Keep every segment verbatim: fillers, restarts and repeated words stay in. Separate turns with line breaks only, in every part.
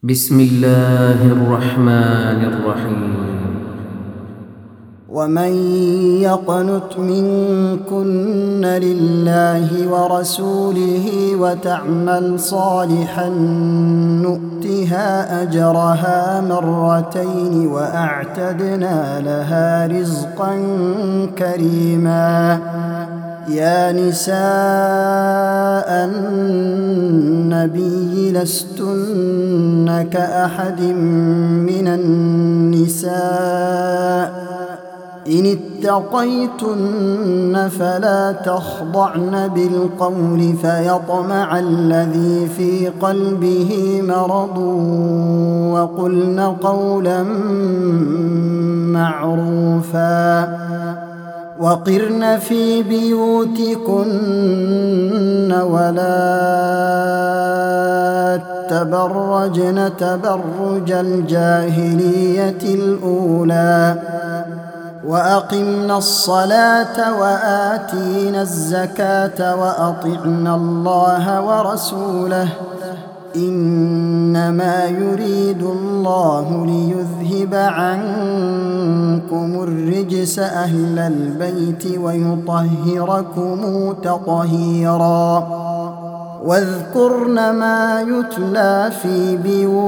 بسم الله الرحمن الرحيم.
ومن يقنت منكن لله ورسوله وتعمل صالحا نؤتها أجرها مرتين وأعتدنا لها رزقا كريما. يا نساء النبي لستن كأحد من النساء إن اتقيتن فلا تخضعن بالقول فيطمع الذي في قلبه مرض وقلن قولا معروفا وقرن في بيوتكن ولا تبرجن تبرج الجاهلية الأولى وأقمنا الصلاة وآتينا الزكاة وأطعنا الله ورسوله إنما يريد الله ليذهب عنكم الرجس أهل البيت ويطهركم تطهيرا. واذكرن ما يتلى في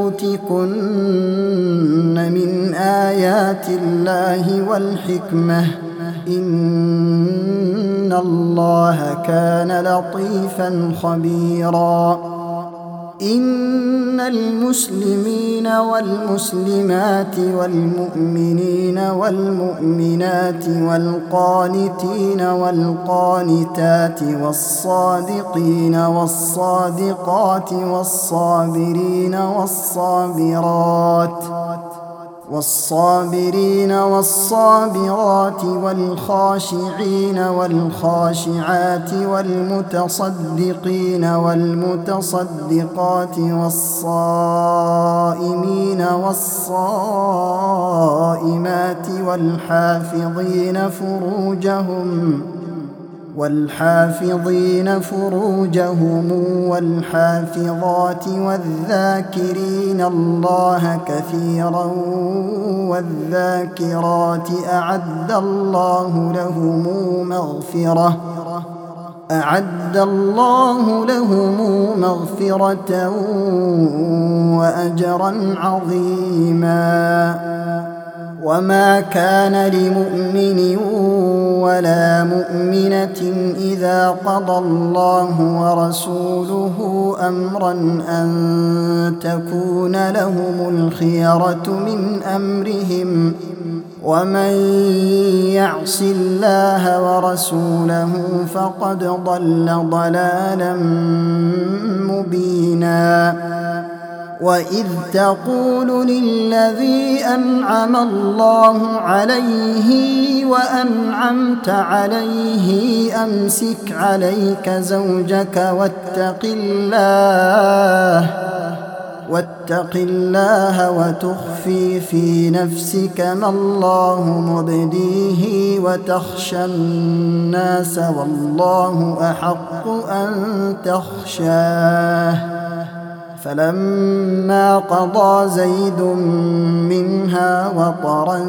بيوتكن من آيات الله والحكمة إن الله كان لطيفا خبيرا. إن المسلمين والمسلمات والمؤمنين والمؤمنات والقانتين والقانتات والصادقين والصادقات والصابرين والصابرات والصابرين والصابرات والخاشعين والخاشعات والمتصدقين والمتصدقات والصائمين والصائمات والحافظين فروجهم والحافظين فروجهم والحافظات والذاكرين الله كثيرا والذاكرات أعد الله لهم مغفرة أعد الله لهم مغفرة وأجرا عظيما. وما كان لمؤمن ولا مؤمنة إذا قضى الله ورسوله أمرا أن تكون لهم الخيرة من أمرهم ومن يعص الله ورسوله فقد ضل ضلالا مبينا. وإذ تقول للذي أنعم الله عليه وأنعمت عليه أمسك عليك زوجك واتق الله واتق الله وتخفي في نفسك ما الله مبديه وتخشى الناس والله أحق أن تخشاه. فلما قضى زيد منها وطرا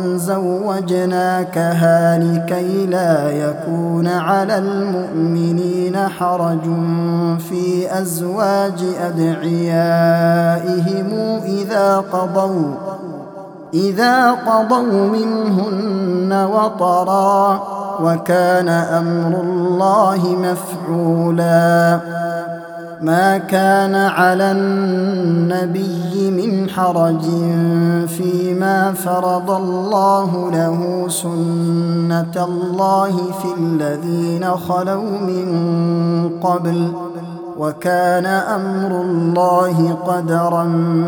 زوجناكها لكي لا يكون على المؤمنين حرج في أزواج أدعيائهم إذا قضوا إذا قضوا منهن وطرا وكان أمر الله مفعولا. ما كان على النبي من حرج فيما فرض الله له سنة الله في الذين خلوا من قبل وكان أمر الله قدرا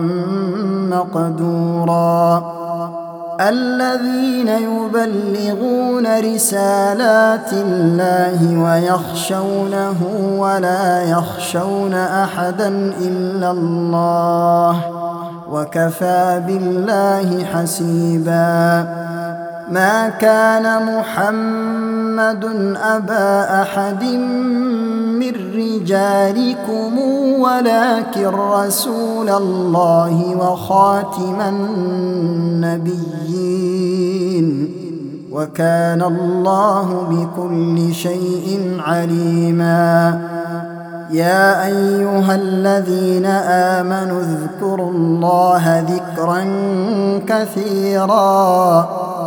مقدورا. الذين يبلغون رسالات الله ويخشونه ولا يخشون أحدا إلا الله وكفى بالله حسيبا. ما كان محمد محمد أبا أحد من رجالكم ولكن رسول الله وخاتم النبيين وكان الله بكل شيء عليما. يا أيها الذين آمنوا اذكروا الله ذكرا كثيرا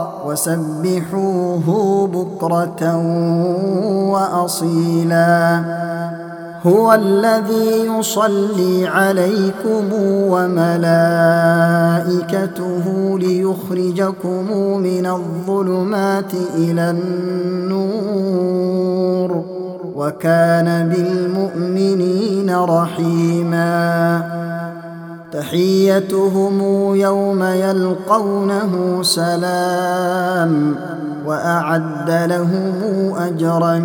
وسبحوه بكرة وأصيلا. هو الذي يصلي عليكم وملائكته ليخرجكم من الظلمات إلى النور وكان بالمؤمنين رحيما. تحيتهم يوم يلقونه سلام وأعد لهم أجرا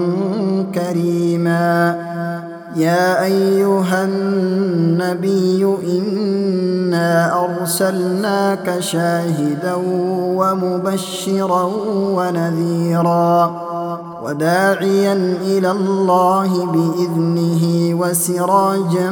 كريما. يا أيها النبي إنا أرسلناك شاهدا ومبشرا ونذيرا وداعيا إلى الله بإذنه وسراجا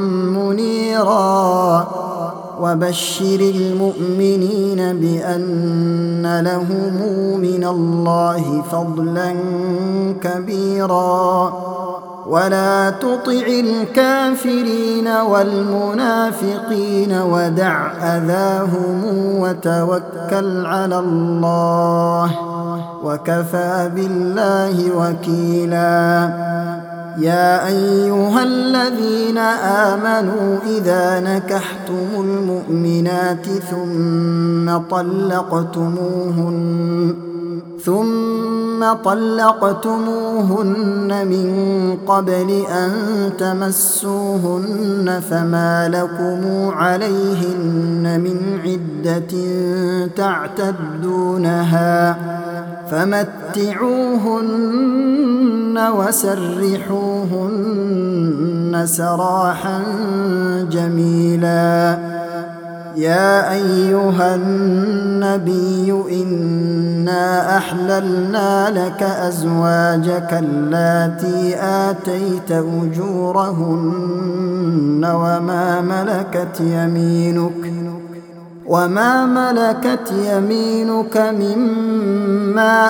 منيرا وبشر المؤمنين بأن لهم من الله فضلا كبيرا. ولا تطع الكافرين والمنافقين ودع أذاهم وتوكل على الله وكفى بالله وكيلا. يا أيها الذين آمنوا إذا نكحتم المؤمنات ثم طلقتموهن ثم طلقتموهن من قبل أن تمسوهن فما لكم عليهن من عدة تعتدونها فمتعوهن وسرحوهن سراحا جميلا. يا أيها النبي إنا أحللنا لك أزواجك اللاتي آتيت أجورهن وما ملكت يمينك وما ملكت يمينك مما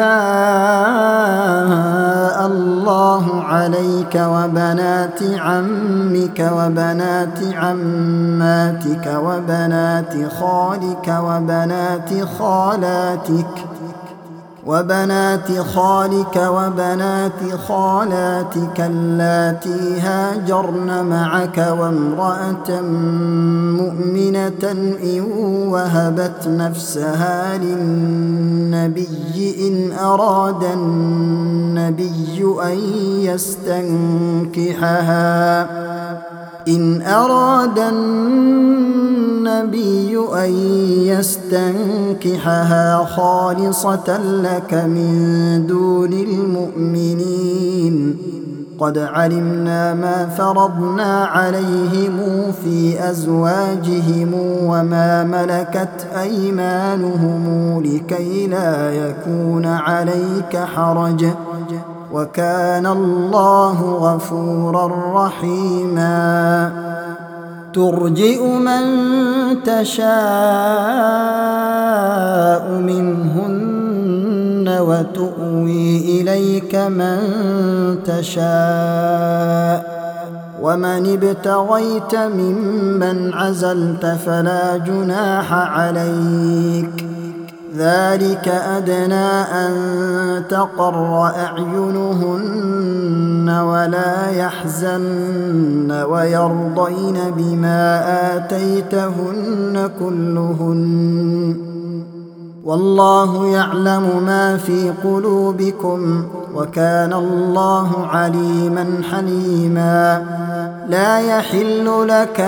أفاء الله عليك وبنات عمك وبنات عماتك وبنات خالك وبنات خالاتك وبنات خالك وبنات خالاتك اللاتي هاجرن معك وامرأة مؤمنة إن وهبت نفسها للنبي إن أراد النبي أن يستنكحها إن أراد النبي أن يستنكحها خالصة لك من دون المؤمنين. قد علمنا ما فرضنا عليهم في أزواجهم وما ملكت أيمانهم لكي لا يكون عليك حرج وكان الله غفورا رحيما. ترجئ من تشاء منهن وتؤوي إليك من تشاء ومن ابتغيت ممن عزلت فلا جناح عليك. ذلك أدنى أن تقر أعينهن ولا يحزن ويرضين بما آتيتهن كلهن والله يعلم ما في قلوبكم وكان الله عليما حليما. لا يحل لك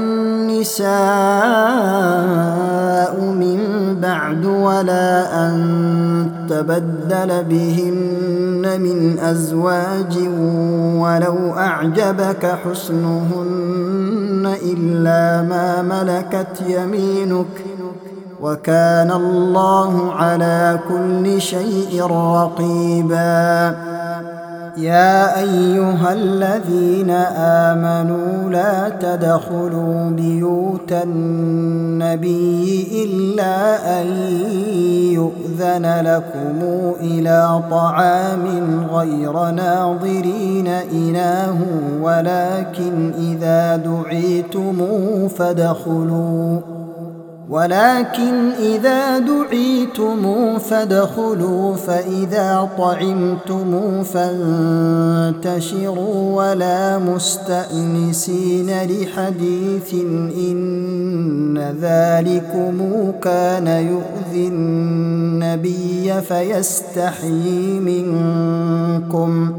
النساء من بعد ولا أن تبدل بهن من أزواج ولو أعجبك حسنهن إلا ما ملكت يمينك وكان الله على كل شيء رقيبا. يا أيها الذين آمنوا لا تدخلوا بيوت النبي إلا أن يؤذن لكم إلى طعام غير ناظرين إناه ولكن إذا دعيتم فادخلوا ولكن إذا دعيتم فادخلوا فإذا طعمتم فانتشروا ولا مستأنسين لحديث إن ذلكم كان يؤذي النبي فيستحيي منكم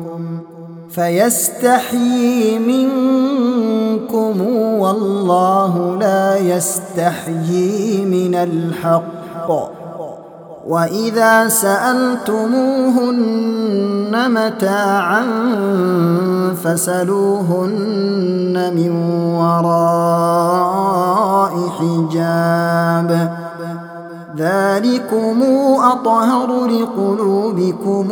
فيستحيي منكم والله لا يستحيي من الحق. وإذا سألتموهن متاعا فاسألوهن من وراء حجاب ذلكم أطهر لقلوبكم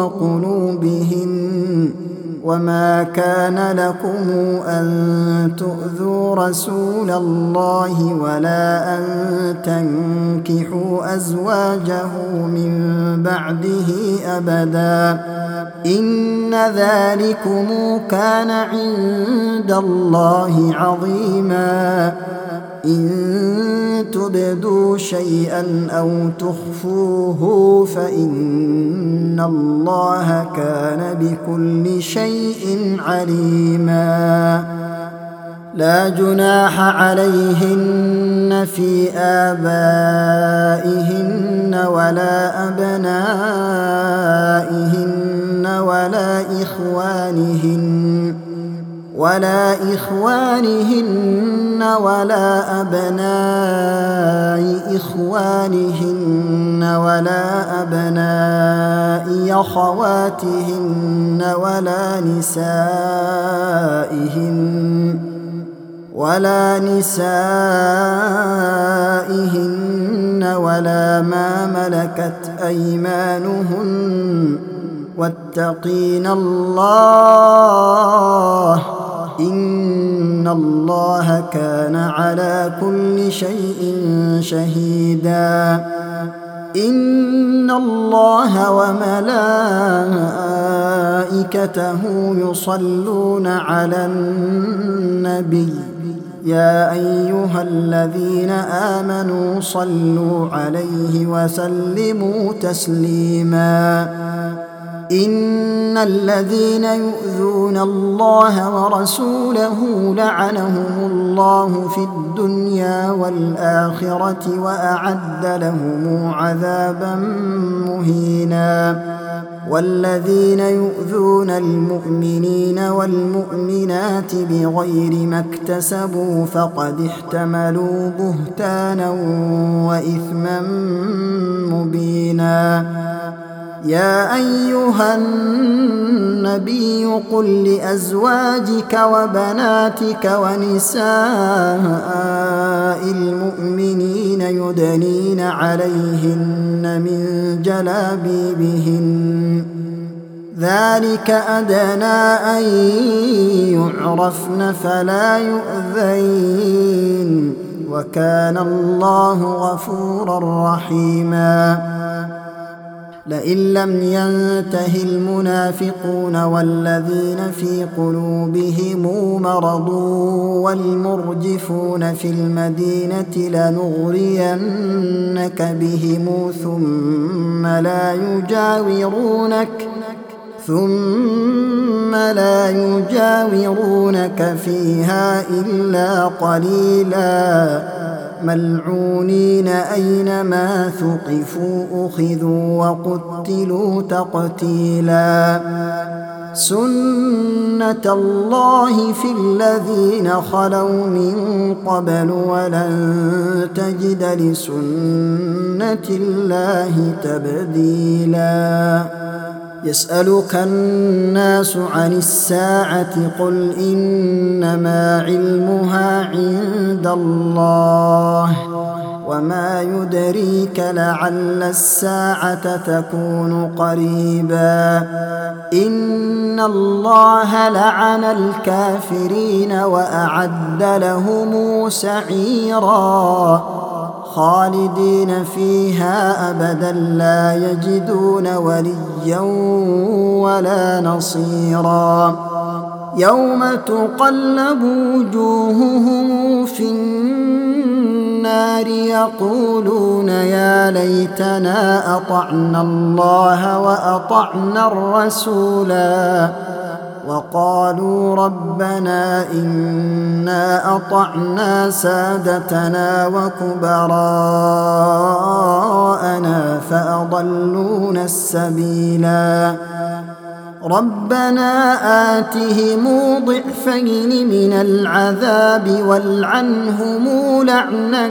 وقلوبهن وما كان لكم أن تؤذوا رسول الله ولا أن تنكحوا أزواجه من بعده أبدا إن ذلكم كان عند الله عظيما. إن تبدوا شيئا أو تخفوه فإن الله كان بكل شيء عليما. لا جناح عليهن في آبائهن ولا أبنائهن ولا إخوانهن ولا إخوانهن ولا أبناء إخوانهن ولا أبناء أخواتهن ولا نسائهن ولا نسائهن ولا ما ملكت أيمانهن واتقين الله إن الله كان على كل شيء شهيدا. إن الله وملائكته يصلون على النبي يا أيها الذين آمنوا صلوا عليه وسلموا تسليما. إن الذين يؤذون الله ورسوله لعنهم الله في الدنيا والآخرة وأعد لهم عذابا مهينا. والذين يؤذون المؤمنين والمؤمنات بغير ما اكتسبوا فقد احتملوا بهتانا وإثما مبينا. يا أيها النبي قل لأزواجك وبناتك ونساء المؤمنين يدنين عليهن من جلابيبهن ذلك أدنى أن يعرفن فلا يؤذين وكان الله غفورا رحيما. لئن لم ينته المنافقون والذين في قلوبهم مرض والمرجفون في المدينة لنغرينك بهم ثم لا يجاورونك ثم لا يجاورونك فيها إلا قليلا ملعونين أينما ثقفوا أخذوا وقتلوا تقتيلا. سنة الله في الذين خلوا من قبل ولن تجد لسنة الله تبديلا. يسألك الناس عن الساعة قل إنما علمها عند الله وما يدريك لعل الساعة تكون قريبا إن الله لعن الكافرين وأعد لهم سعيرا خالدين فيها أبدا لا يجدون وليا ولا نصيرا يوم تقلب وجوههم في النار يقولون يا ليتنا أطعنا الله وأطعنا الرسولا وقالوا ربنا إنا أطعنا سادتنا وكبراءنا فأضلونا السبيلا ربنا آتهم ضعفين من العذاب والعنهم لعنا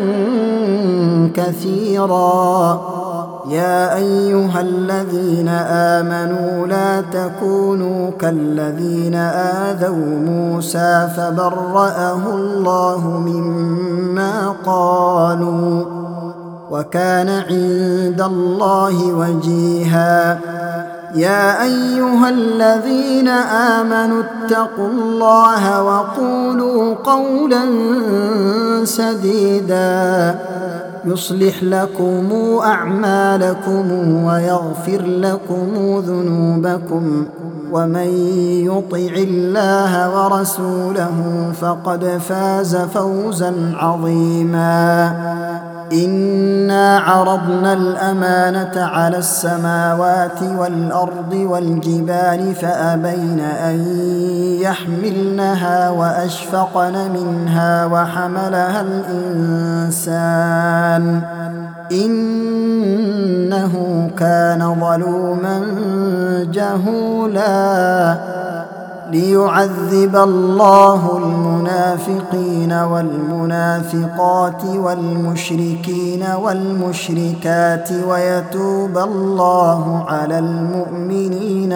كثيرا يا أيها الذين آمنوا لا تكونوا كالذين آذوا موسى فبرأه الله مما قالوا وكان عند الله وجيها يا أيها الذين آمنوا اتقوا الله وقولوا قولا سديدا يصلح لكم أعمالكم ويغفر لكم ذنوبكم ومن يطع الله ورسوله فقد فاز فوزا عظيما إنا عرضنا الأمانة على السماوات والأرض والجبال فأبين أن يحملنها وأشفقن منها وحملها الإنسان إنه كان ظلوما جهولا ليعذب الله المنافقين والمنافقات والمشركين والمشركات ويتوب الله على المؤمنين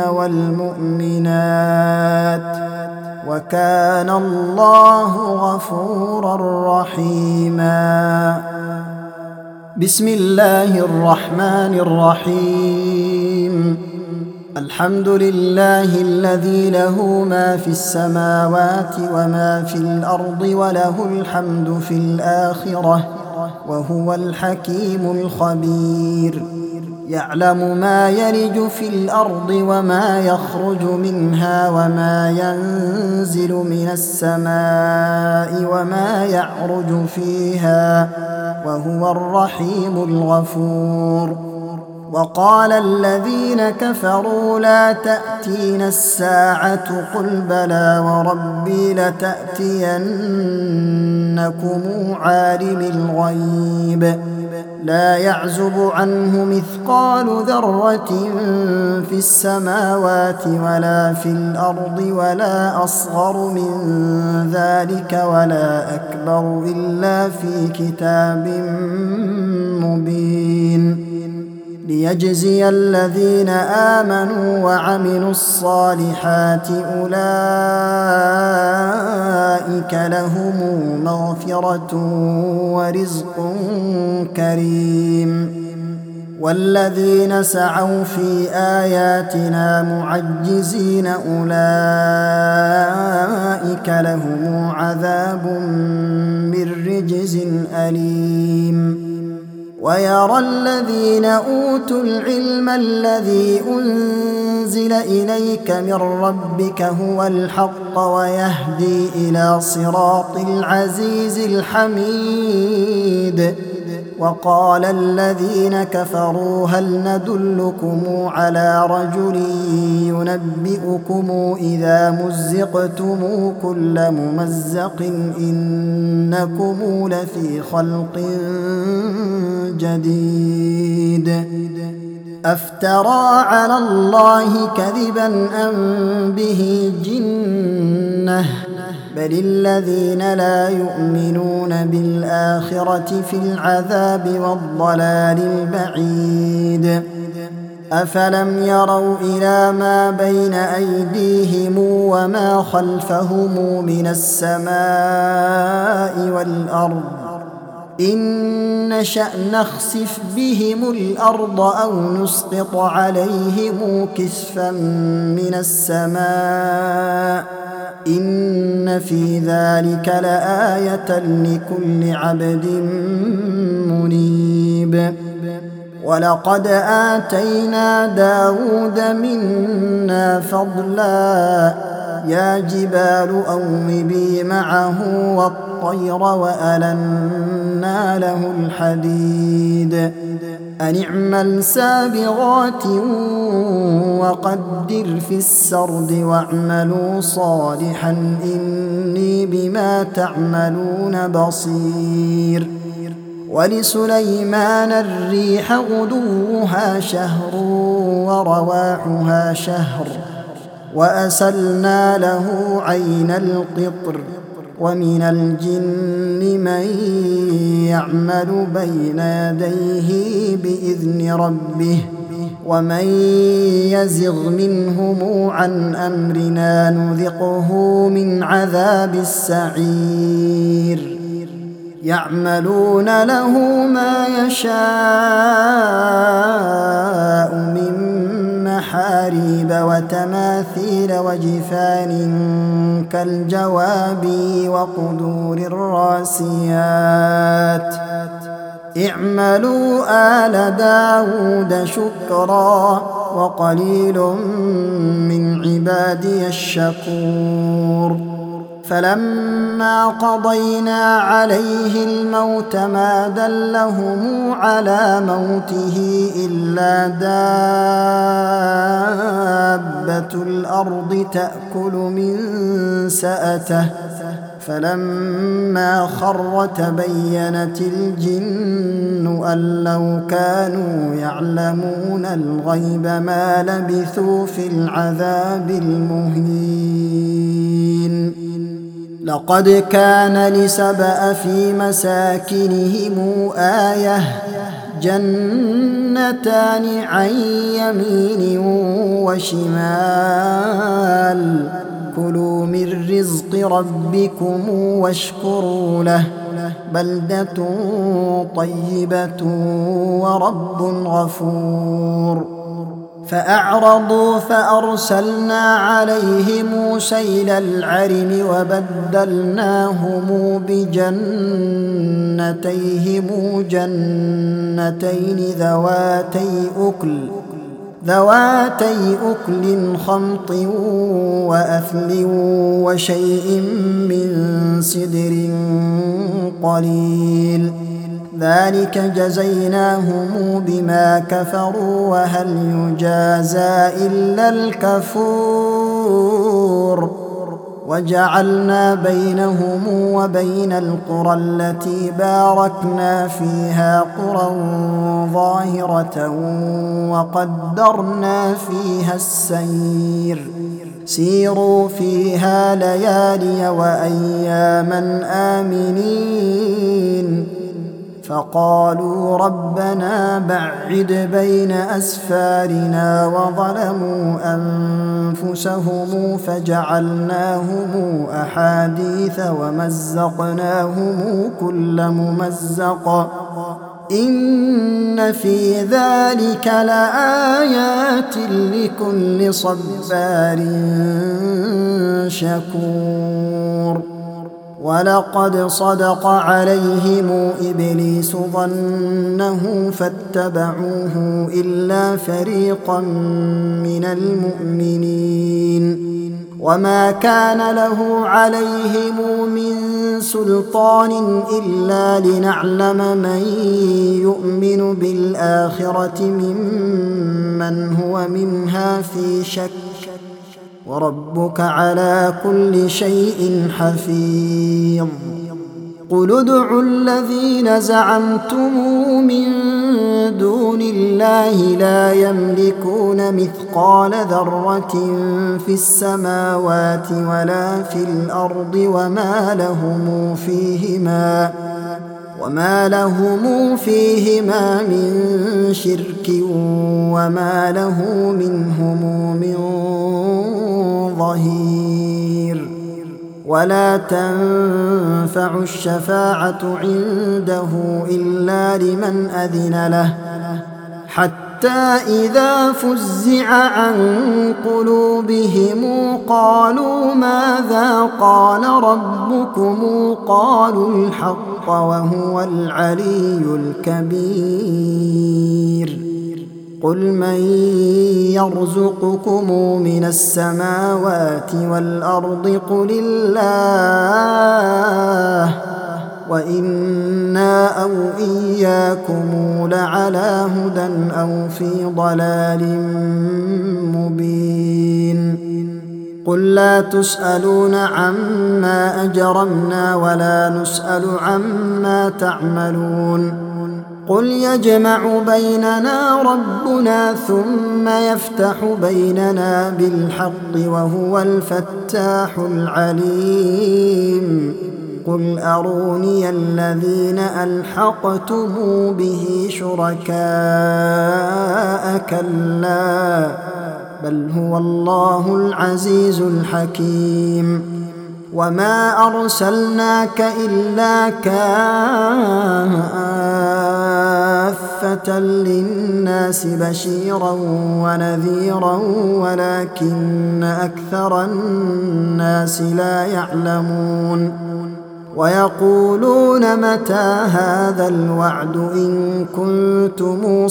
والمؤمنات وكان الله غفورا رحيما بسم الله الرحمن الرحيم الحمد لله الذي له ما في السماوات وما في الأرض وله الحمد في الآخرة وهو الحكيم الخبير يعلم ما يلج في الأرض وما يخرج منها وما ينزل من السماء وما يعرج فيها وهو الرحيم الغفور وقال الذين كفروا لا تأتينا الساعة قل بلى وربي لتأتينكم عالم الغيب لا يعزب عنه مثقال ذرة في السماوات ولا في الأرض ولا أصغر من ذلك ولا أكبر إلا في كتاب مبين ليجزي الذين آمنوا وعملوا الصالحات أولئك لهم مغفرة ورزق كريم والذين سعوا في آياتنا معجزين أولئك لهم عذاب من رجز أليم ويرى الذين أوتوا العلم الذي أنزل إليك من ربك هو الحق ويهدي إلى صراط العزيز الحميد وقال الذين كفروا هل ندلكم على رجل ينبئكم إذا مزقتم كل ممزق إنكم لفي خلق جديد أفترى على الله كذبا أم به جنة بل الذين لا يؤمنون بالآخرة في العذاب والضلال البعيد أفلم يروا إلى ما بين أيديهم وما خلفهم من السماء والأرض إن نشأ نخسف بهم الأرض أو نسقط عليهم كسفا من السماء إن في ذلك لآية لكل عبد منيب ولقد آتينا داود منا فضلا يا جبال أوبي معه والطير وألنا له الحديد أن اعمل سابغات وقدر في السرد واعملوا صالحا إني بما تعملون بصير ولسليمان الريح غدوها شهر ورواحها شهر وأسلنا له عين القطر ومن الجن من يعمل بين يديه بإذن ربه ومن يزغ منهم عن أمرنا نذقه من عذاب السعير يعملون له ما يشاء من محاريب وتماثيل وجفان كالجواب وقدور الراسيات اعملوا آل داود شكرا وقليل من عبادي الشكور فلما قضينا عليه الموت ما دلهم على موته إلا دابة الأرض تأكل من سأته فلما خر تبينت الجن أن لو كانوا يعلمون الغيب ما لبثوا في العذاب المهين لقد كان لسبأ في مساكنهم آية جنتان عن يمين وشمال كلوا من رزق ربكم واشكروا له بلدة طيبة ورب غفور فأعرضوا فأرسلنا عليهم سيل العرم وبدلناهم بجنتيهم جنتين ذواتي أكل ذواتي أكل خمط وأثل وشيء من سدر قليل ذلك جزيناهم بما كفروا وهل يجازى إلا الكفور وجعلنا بينهم وبين القرى التي باركنا فيها قرى ظاهرة وقدرنا فيها السير سيروا فيها ليالي وأياما آمنين فقالوا ربنا بعد بين أسفارنا وظلموا أنفسهم فجعلناهم أحاديث ومزقناهم كل ممزق إن في ذلك لآيات لكل صبار شكور ولقد صدق عليهم إبليس ظنه فاتبعوه إلا فريقا من المؤمنين وما كان له عليهم من سلطان إلا لنعلم من يؤمن بالآخرة ممن هو منها في شك وربك على كل شيء حفيظ قل ادعوا الذين زعمتم من دون الله لا يملكون مثقال ذرة في السماوات ولا في الأرض وما لهم فيهما وما لهم فيهما من شرك وما له منهم من ظهير ولا تنفع الشفاعة عنده إلا لمن أذن له حتى إذا فزع عن قلوبهم قالوا ماذا قال ربكم قالوا الحق وهو العلي الكبير قل من يرزقكم من السماوات والأرض قل الله وإنا أو إياكم لعلى هدى أو في ضلال مبين قل لا تسألون عما أجرمنا ولا نسأل عما تعملون قل يجمع بيننا ربنا ثم يفتح بيننا بالحق وهو الفتاح العليم قل أروني الذين ألحقتم به شركاء كلا بل هو الله العزيز الحكيم وما أرسلناك إلا كافة للناس بشيرا ونذيرا ولكن أكثر الناس لا يعلمون ويقولون متى هذا الوعد إن كنتم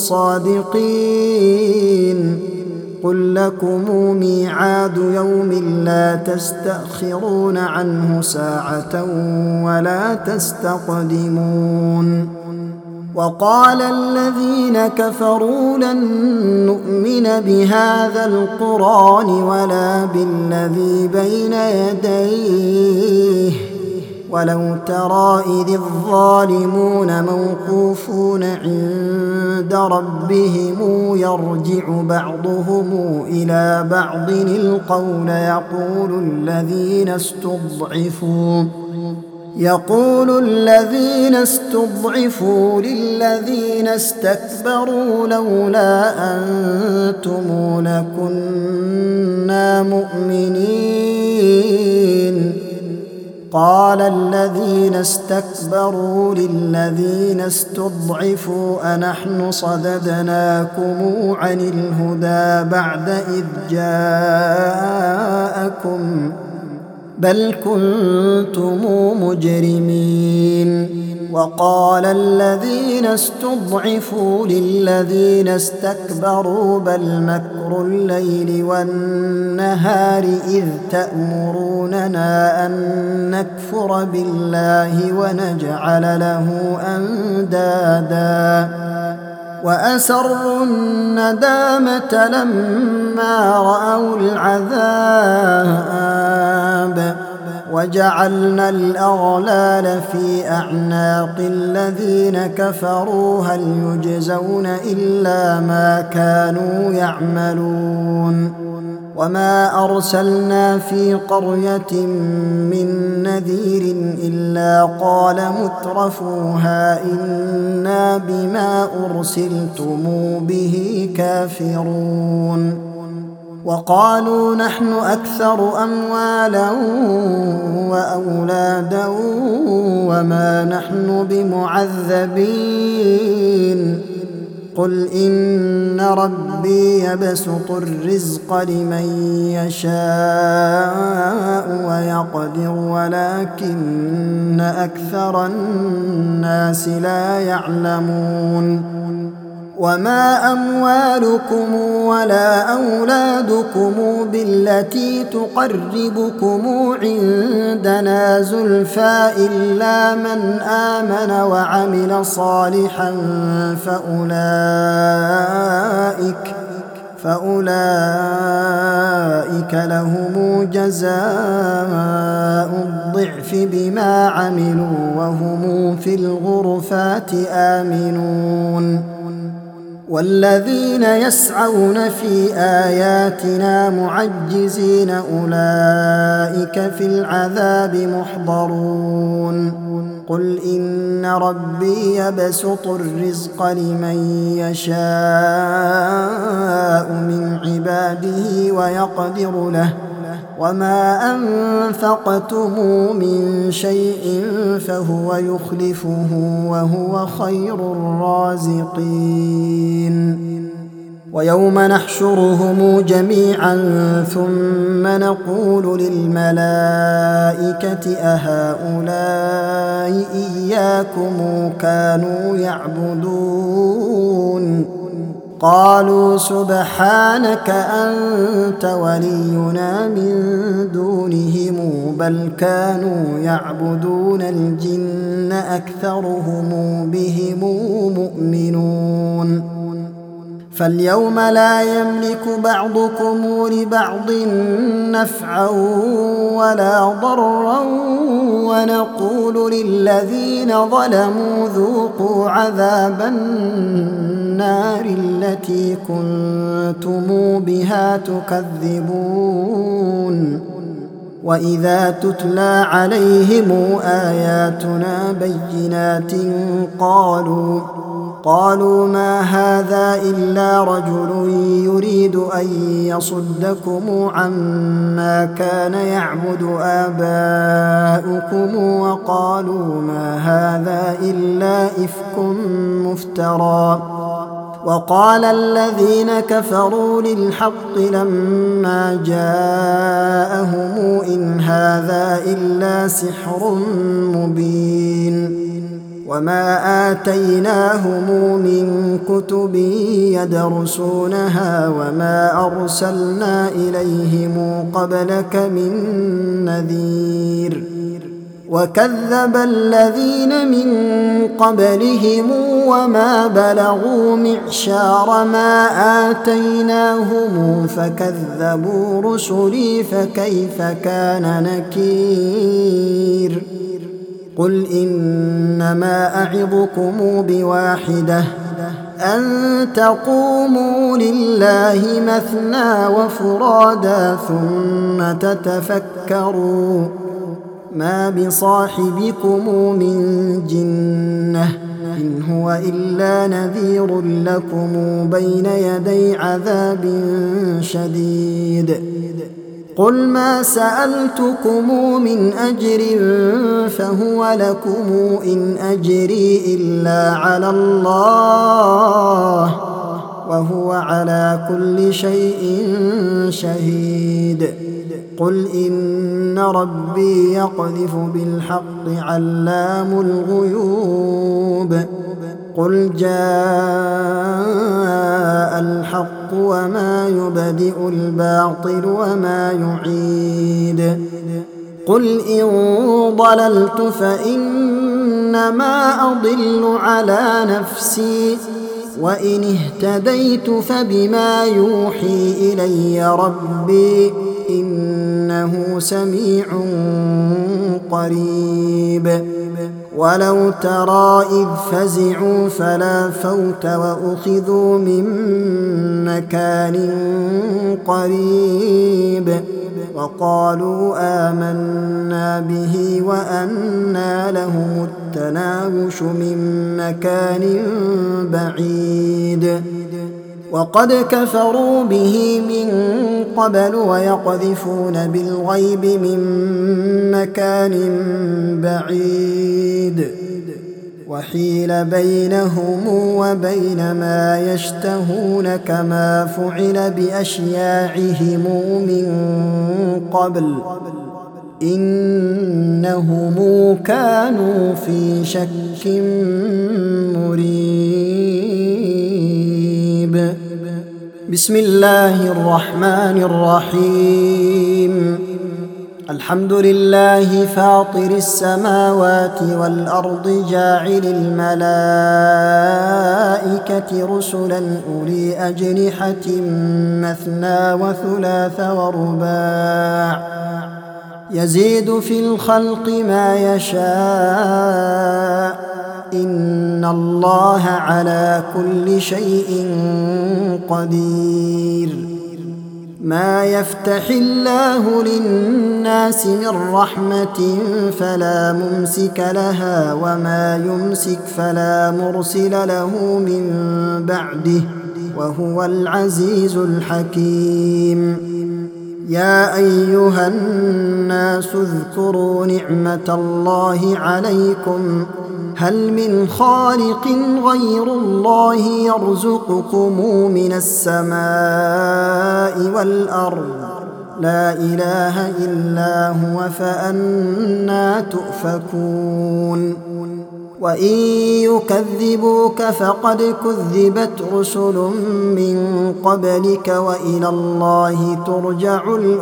صادقين قل لكم ميعاد يوم لا تستأخرون عنه ساعة ولا تستقدمون وقال الذين كفروا لن نؤمن بهذا القرآن ولا بالذي بين يديه ولو ترى إذ الظالمون موقوفون عند ربهم يرجع بعضهم إلى بعض القول يقول الذين استضعفوا يقول الذين استضعفوا للذين استكبروا لولا أنتم لكنا مؤمنين قال الذين استكبروا للذين استضعفوا أنحن صددناكم عن الهدى بعد إذ جاءكم بل كنتم مجرمين وقال الذين استضعفوا للذين استكبروا بل مكر الليل والنهار إذ تأمروننا أن نكفر بالله ونجعل له أندادا وأسروا الندامة لما رأوا العذاب وجعلنا الأغلال في أعناق الذين كفروا هل يجزون إلا ما كانوا يعملون وما أرسلنا في قرية من نذير إلا قال مترفوها إنا بما أرسلتم به كافرون وقالوا نحن أكثر أموالا وأولادا وما نحن بمعذبين قل إن ربي يبسط الرزق لمن يشاء ويقدر ولكن أكثر الناس لا يعلمون وما أموالكم ولا أولادكم بالتي تقربكم عندنا زلفى إلا من آمن وعمل صالحا فأولئك فأولئك لهم جزاء الضعف بما عملوا وهم في الغرفات آمنون والذين يسعون في آياتنا معجزين أولئك في العذاب محضرون قل إن ربي يبسط الرزق لمن يشاء من عباده ويقدر له وما أنفقتم من شيء فهو يخلفه وهو خير الرازقين ويوم نحشرهم جميعا ثم نقول للملائكة أهؤلاء إياكم كانوا يعبدون قالوا سبحانك أنت ولينا من دونهم بل كانوا يعبدون الجن أكثرهم بهم مؤمنون فاليوم لا يملك بعضكم لبعض نفعا ولا ضرا ونقول للذين ظلموا ذوقوا عذاب النار التي كنتم بها تكذبون وإذا تتلى عليهم آياتنا بينات قالوا قالوا ما هذا إلا رجل يريد أن يصدكم عما كان يعبد آباؤكم وقالوا ما هذا إلا إفك مفترى وقال الذين كفروا للحق لما جاءهم إن هذا إلا سحر مبين وما آتيناهم من كتب يدرسونها وما أرسلنا إليهم قبلك من نذير وكذب الذين من قبلهم وما بلغوا معشار ما آتيناهم فكذبوا رسلي فكيف كان نكير قل إنما أعظكم بواحدة أن تقوموا لله مثنى وفرادا ثم تتفكروا ما بصاحبكم من جنة إن هو إلا نذير لكم بين يدي عذاب شديد قل ما سألتكم من أجر فهو لكم إن أجري إلا على الله وهو على كل شيء شهيد قل إن ربي يقذف بالحق علام الغيوب قل جاء الحق وما يبدئ الباطل وما يعيد قل إن ضللت فإنما أضل على نفسي وإن اهتديت فبما يوحي إلي ربي إنه سميع قريب ولو ترى إذ فزعوا فلا فوت وأخذوا من مكان قريب وقالوا آمنا به وأنى لهم التناوش من مكان بعيد وقد كفروا به من قبل ويقذفون بالغيب من مكان بعيد وحيل بينهم وبين ما يشتهون كما فعل بأشياعهم من قبل إنهم كانوا في شك مريب بسم الله الرحمن الرحيم الحمد لله فاطر السماوات والأرض جاعل الملائكة رسلا أولي أجنحة مثنى وثلاث ورباع يزيد في الخلق ما يشاء إن الله على كل شيء قدير ما يفتح الله للناس من رحمة فلا ممسك لها وما يمسك فلا مرسل له من بعده وهو العزيز الحكيم يا أيها الناس اذكروا نعمة الله عليكم هل من خالق غير الله يرزقكم من السماء والأرض لا إله إلا هو فأنى تؤفكون وإن يكذبوك فقد كذبت رسل من قبلك وإلى الله ترجع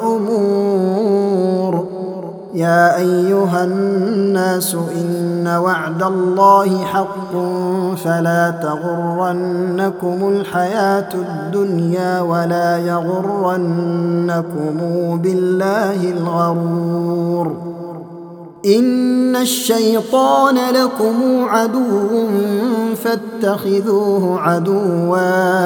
الأمور يا أيها الناس إن وعد الله حق فلا تغرنكم الحياة الدنيا ولا يغرنكم بالله الغرور إن الشيطان لكم عدو فاتخذوه عدوا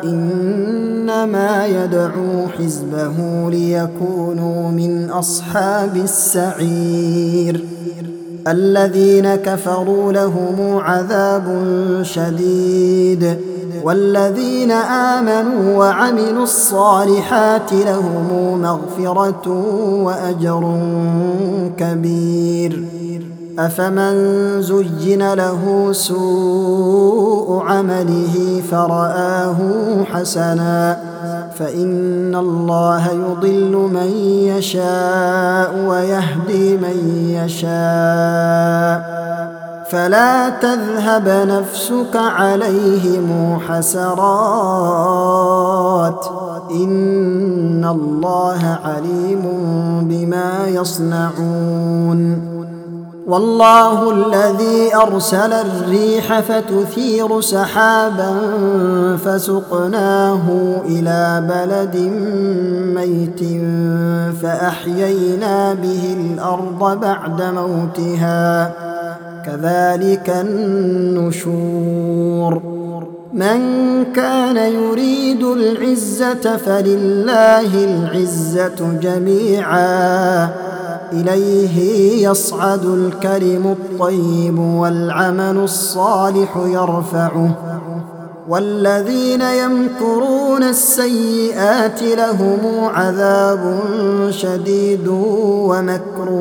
إنما يدعو حزبه ليكونوا من أصحاب السعير الذين كفروا لهم عذاب شديد والذين آمنوا وعملوا الصالحات لهم مغفرة وأجر كبير أفمن زين له سوء عمله فرآه حسنا فإن الله يضل من يشاء ويهدي من يشاء فلا تذهب نفسك عليهم حسرات إن الله عليم بما يصنعون والله الذي أرسل الريح فتثير سحابا فسقناه إلى بلد ميت فأحيينا به الأرض بعد موتها كذلك النشور من كان يريد العزة فلله العزة جميعا إليه يصعد الكلم الطيب والعمل الصالح يرفعه والذين يمكرون السيئات لهم عذاب شديد ومكر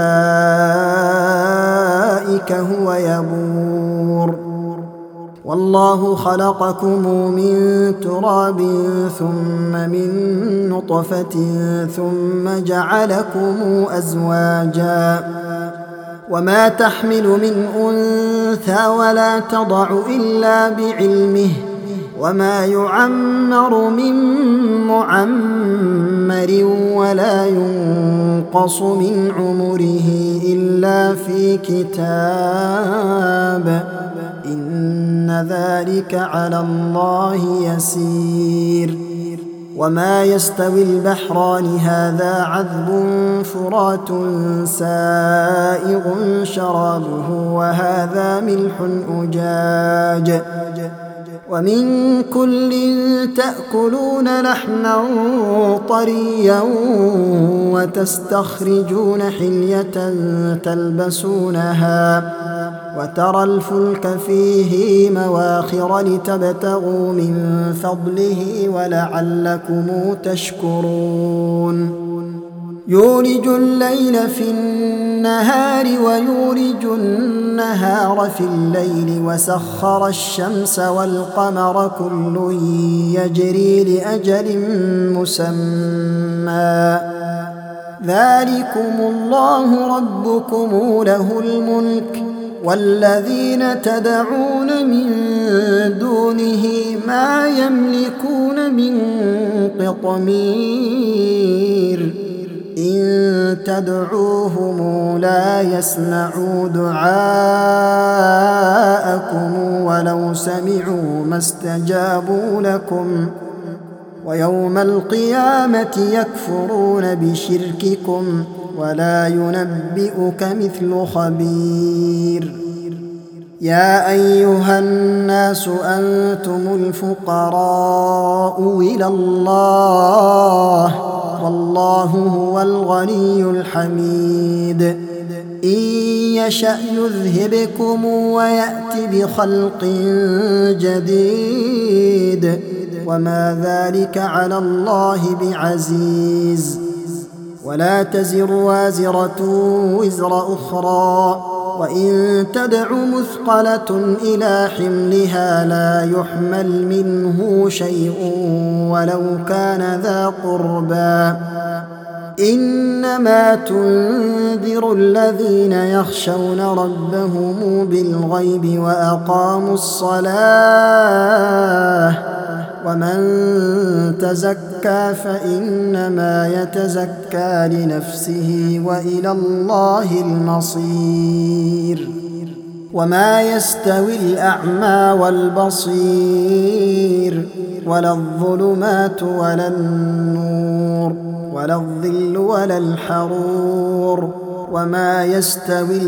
أولئك هو يبور والله خلقكم من تراب ثم من نطفة ثم جعلكم أزواجا وما تحمل من أنثى ولا تضع إلا بعلمه وما يعمر من معمر ولا ينقص من عمره إلا في كتاب إن ذلك على الله يسير وما يستوي البحران هذا عذب فرات سائغ شرابه وهذا ملح أجاج ومن كل تأكلون لحما طريا وتستخرجون حلية تلبسونها وترى الفلك فيه مواخر لتبتغوا من فضله ولعلكم تشكرون يولج الليل في النهار ويولج النهار في الليل وسخر الشمس والقمر كل يجري لأجل مسمى ذلكم الله ربكم له الملك والذين تدعون من دونه ما يملكون من قطمير إن تدعوهم لا يسمعوا دعاءكم ولو سمعوا ما استجابوا لكم ويوم القيامة يكفرون بشرككم ولا ينبئك مثل خبير يا أيها الناس أنتم الفقراء إلى الله والله هو الغني الحميد إن يشأ يذهبكم ويأت بخلق جديد وما ذلك على الله بعزيز. ولا تزر وازرة وزر أخرى وإن تدع مثقلة إلى حملها لا يحمل منه شيء ولو كان ذا قربى إنما تنذر الذين يخشون ربهم بالغيب وأقاموا الصلاة ومن تزكى فإنما يتزكى لنفسه وإلى الله المصير. وما يستوي الأعمى والبصير ولا الظلمات ولا النور ولا الظل ولا الحرور وما يستوي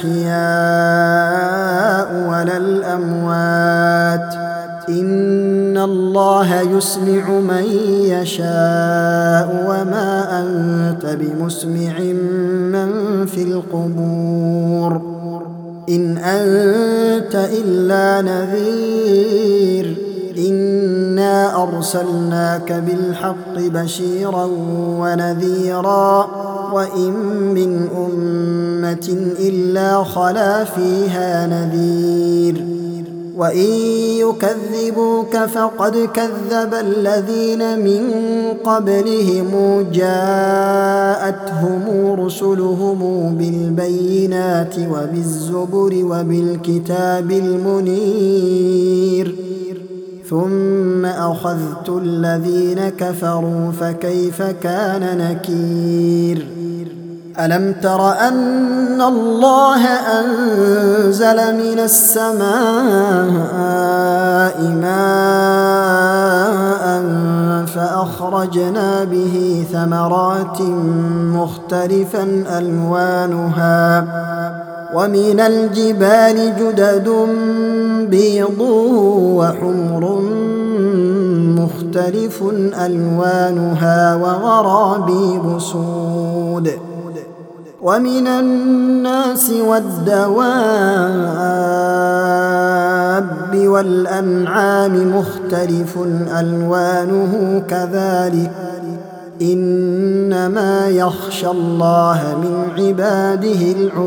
الأحياء ولا الأموات إن الله يسمع من يشاء وما أنت بمسمع من في القبور إن أنت إلا نذير إنا أرسلناك بالحق بشيرا ونذيرا وإن من أمة إلا خلا فيها نذير وإن يكذبوك فقد كذب الذين من قبلهم جاءتهم رسلهم بالبينات وبالزبر وبالكتاب المنير ثم أخذت الذين كفروا فكيف كان نكير. ألم تر أن الله أنزل من السماء ماء فأخرجنا به ثمرات مختلفا ألوانها ومن الجبال جدد بيض وحمر مختلف ألوانها وغرابيب سود ومن الناس والدواب والأنعام مختلف ألوانه كذلك إنما يخشى الله من عباده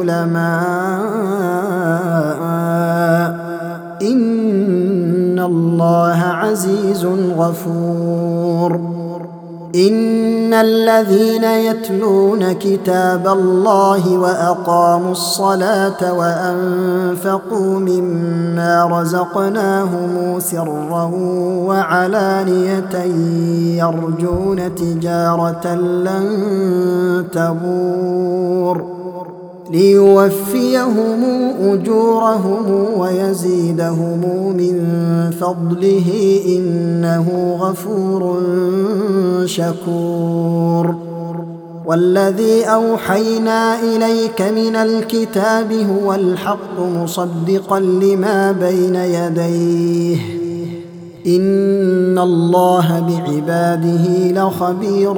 العلماء إن الله عزيز غفور. إن الذين يتلون كتاب الله وأقاموا الصلاة وأنفقوا مما رزقناهم سرا وعلانية يرجون تجارة لن تبور ليوفيهم أجورهم ويزيدهم من فضله إنه غفور شكور. والذي أوحينا إليك من الكتاب هو الحق مصدقا لما بين يديه إن الله بعباده لخبير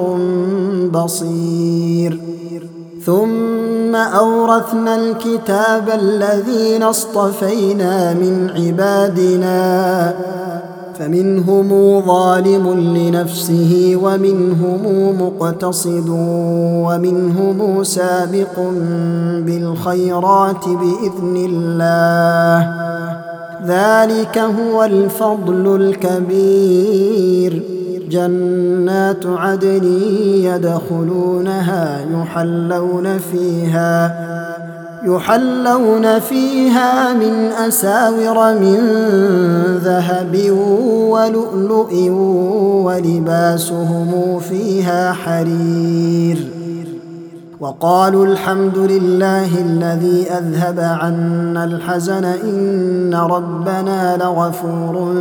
بصير. ثم أورثنا الكتاب الذين اصطفينا من عبادنا فمنهم ظالم لنفسه ومنهم مقتصد ومنهم سابق بالخيرات بإذن الله ذلك هو الفضل الكبير. جنات عدن يدخلونها يحلون فيها يحلون فيها من أساور من ذهب ولؤلؤ ولباسهم فيها حرير. وقالوا الحمد لله الذي أذهب عنا الحزن إن ربنا لغفور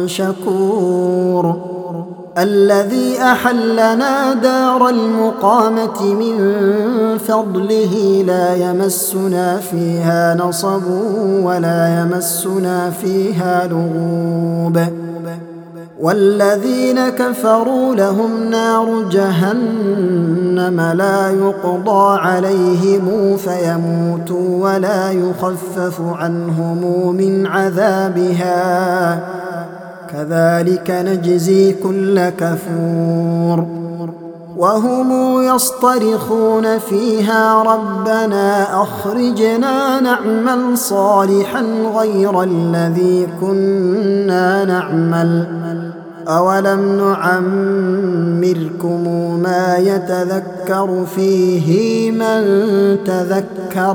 شكور. الذي أحلنا دار المقامة من فضله لا يمسنا فيها نصب ولا يمسنا فيها لغوب والذين كفروا لهم نار جهنم لا يقضى عليهم فيموتوا ولا يخفف عنهم من عذابها كذلك نجزي كل كفور وهم يصطرخون فيها ربنا أخرجنا نعمل صالحا غير الذي كنا نعمل أولم نعمركم ما يتذكر فيه من تذكر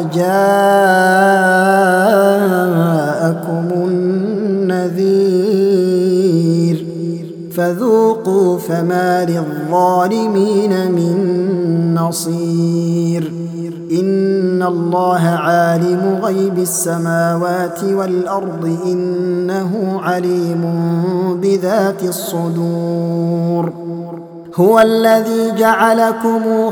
وجاءكم النذير فذوقوا فما للظالمين من نصير إن الله عالم غيب السماوات والأرض إنه عليم بذات الصدور هو الذي جعلكم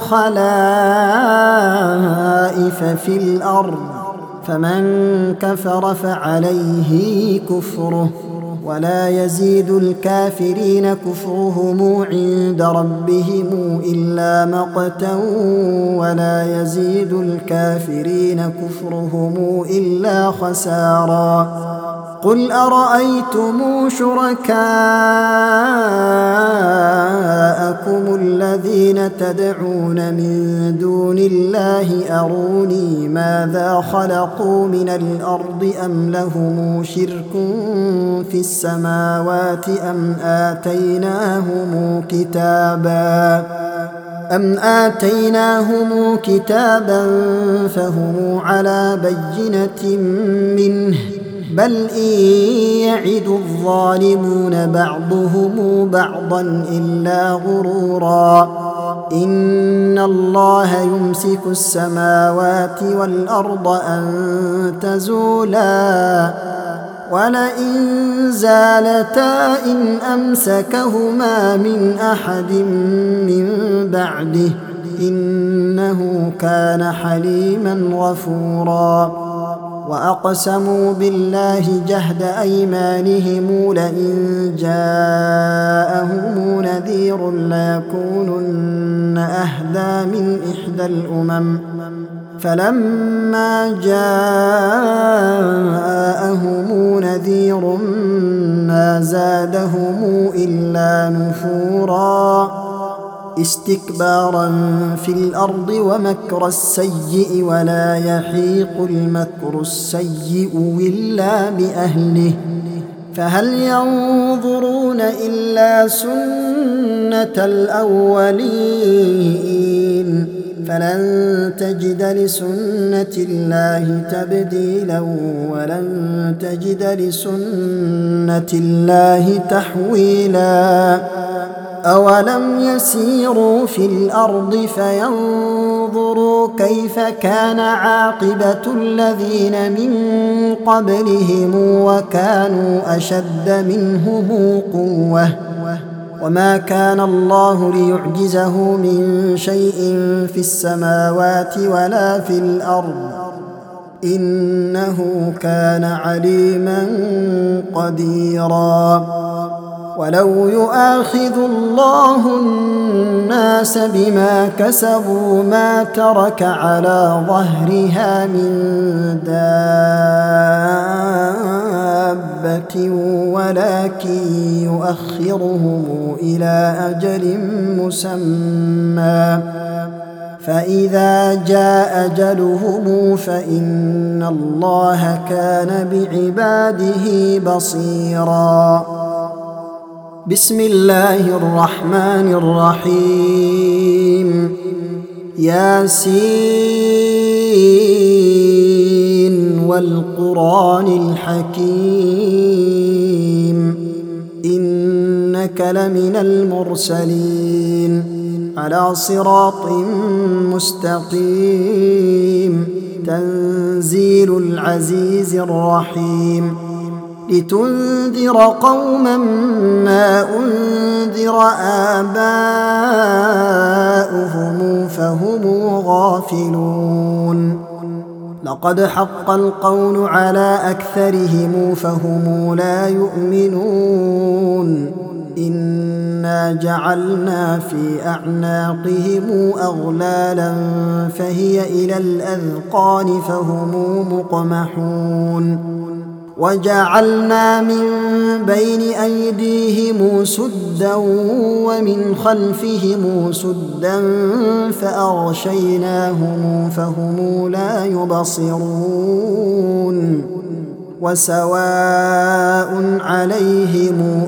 خلائف في الأرض فمن كفر فعليه كفره ولا يزيد الكافرين كفرهم عند ربهم إلا مقتا ولا يزيد الكافرين كفرهم إلا خسارا قل أرأيتم شركاءكم الذين تدعون من دون الله أروني ماذا خلقوا من الأرض أم لهم شرك في السماوات أم آتيناهم كتابا أم آتيناهم كتابا فهم على بينة منه بل إن يعد الظالمون بعضهم بعضا إلا غرورا إن الله يمسك السماوات والأرض أن تزولا ولئن زالتا إن أمسكهما من أحد من بعده إنه كان حليما غفورا وأقسموا بالله جهد أيمانهم لئن جاءهم نذير ليكونن أهدى من إحدى الأمم فلما جاءهم نذير ما زادهم إلا نفورا استكبارا في الأرض ومكر السيء ولا يحيق المكر السيء إلا بأهله فهل ينظرون إلا سنة الأولين فلن تجد لسنة الله تبديلا ولن تجد لسنة الله تحويلا أولم يسيروا في الأرض فينظروا كيف كان عاقبة الذين من قبلهم وكانوا أشد منهم قوة وما كان الله ليعجزه من شيء في السماوات ولا في الأرض إنه كان عليما قديرا ولو يؤاخذ الله الناس بما كسبوا ما ترك على ظهرها من دابة ولكن يؤخرهم إلى أجل مسمى فإذا جاء أجلهم فإن الله كان بعباده بصيرا بسم الله الرحمن الرحيم ياسين والقرآن الحكيم إنك لمن المرسلين على صراط مستقيم تنزيل العزيز الرحيم لتنذر قوما ما أنذر آباؤهم فهم غافلون لقد حق القول على أكثرهم فهم لا يؤمنون إنا جعلنا في أعناقهم أغلالا فهي إلى الأذقان فهم مقمحون وجعلنا من بين أيديهم سدا ومن خلفهم سدا فأغشيناهم فهم لا يبصرون وسواء عليهم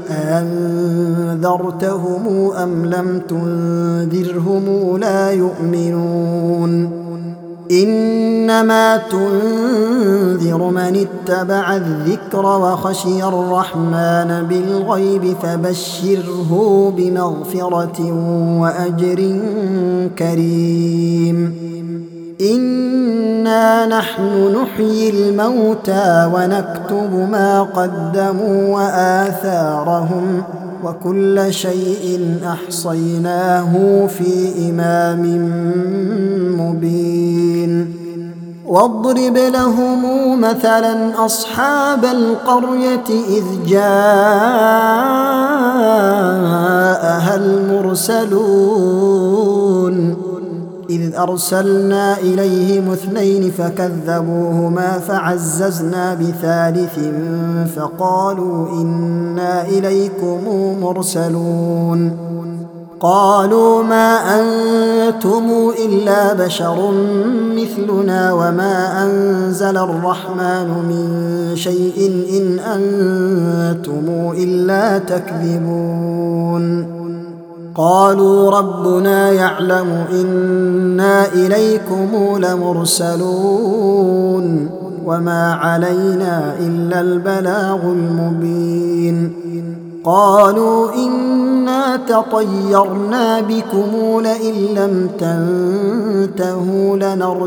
أنذرتهم أم لم تنذرهم لا يؤمنون إنما تنذر من اتبع الذكر وخشي الرحمن بالغيب فبشره بمغفرة وأجر كريم إنا نحن نحيي الموتى ونكتب ما قدموا وآثارهم وكل شيء أحصيناه في إمام مبين واضرب لهم مثلا أصحاب القرية إذ جاءها المرسلون إذ أرسلنا إليهم اثنين فكذبوهما فعززنا بثالث فقالوا إنا إليكم مرسلون قالوا ما أنتم إلا بشر مثلنا وما أنزل الرحمن من شيء إن أنتم إلا تكذبون قالوا ربنا يعلم إنا إليكم لمرسلون وما علينا إلا البلاغ المبين قالوا إنا تطيرنا بكم لئن لم تنتهوا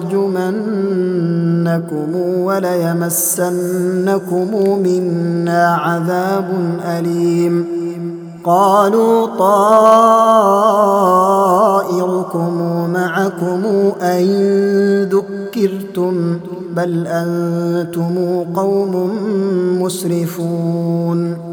لنرجمنكم وليمسنكم منا عذاب أليم قالوا طائركم معكم أئن ذكرتم بل أنتم قوم مسرفون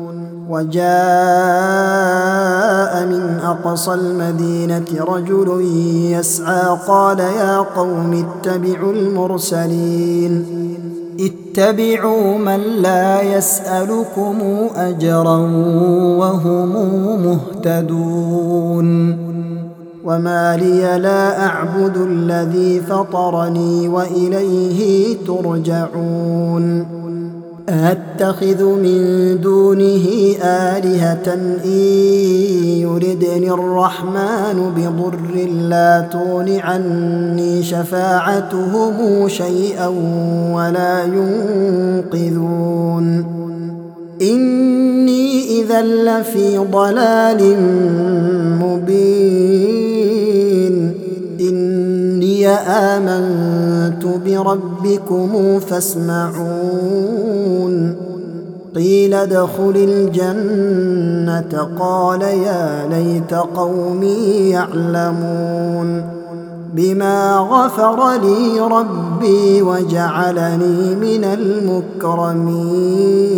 وجاء من أقصى المدينة رجل يسعى قال يا قوم اتبعوا المرسلين اتبعوا من لا يسألكم أجرا وهم مهتدون وما لي لا أعبد الذي فطرني وإليه ترجعون أتخذ من دونه آلهة إن يردني الرحمن بضر لا تغن عني شفاعتهم شيئا ولا ينقذون إني إذا لفي ضلال مبين إني آمنت بربكم فاسمعون قيل ادخل الجنة قال يا ليت قومي يعلمون بما غفر لي ربي وجعلني من المكرمين